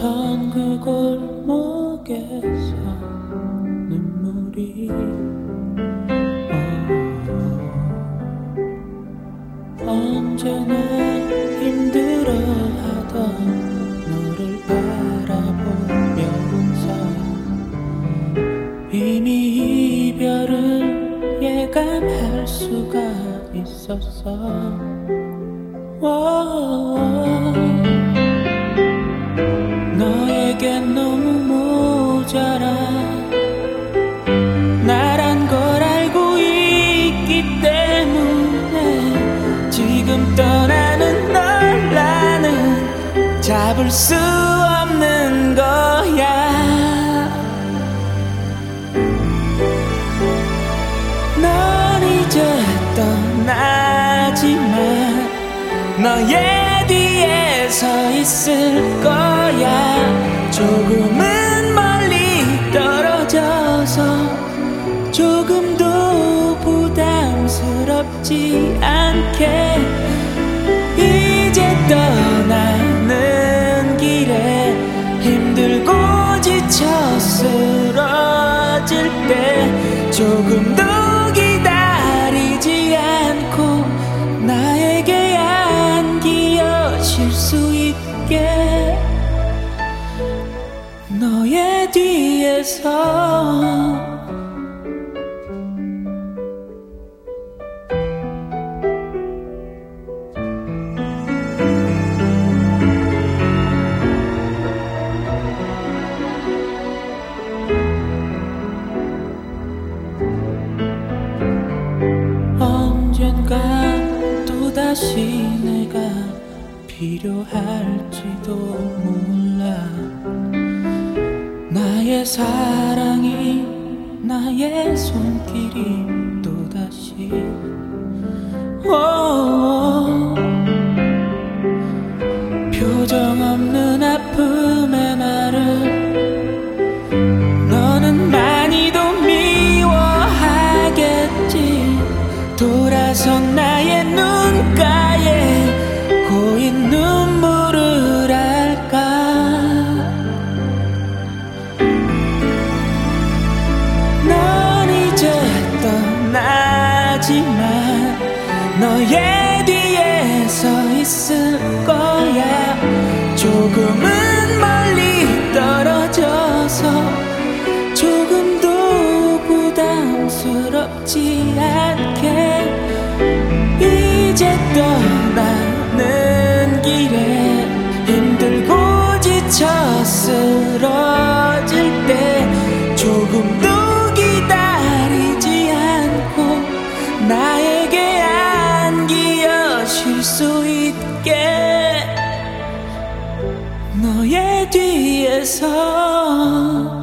멈춰선 그 골목에서 눈물이 언제나 힘들어하던 너를 바라보며 웃어 이미 이별을 예감할 수가 있었어. 너에게 너무 모자라 나란 걸 알고 있기 때문에 지금 떠나는 널 나는 잡을 수 없는 거야. 넌 이제 떠나지만 너의 뒤에 서 있을 거야. 조금은 멀리 떨어져서 조금도 부담스럽지 않게 이제 떠나는 길에 힘들고 지쳐 쓰러질 때 조금도 기다리지 않고 나에게 안기어질 수 있게 너의 뒤에서 언젠가 또다시 내가 필요할지도 몰라. 나의 사랑이 나의 손길이 또다시 표정 없는 아픔의 나를 너는 많이도 미워하겠지. 돌아선 나의 눈가에 고인 눈물을 할까. 넌 이제 떠나지만 너의 뒤에 서 있을 거야. 조금은 멀리 떨어져서 조금도 부담스럽지 않게 이제 떠나는 길에 힘들고 지쳐 쓰러질 때 조금도 기다리지 않고 나에게 안기어질 수 있게 너의 뒤에서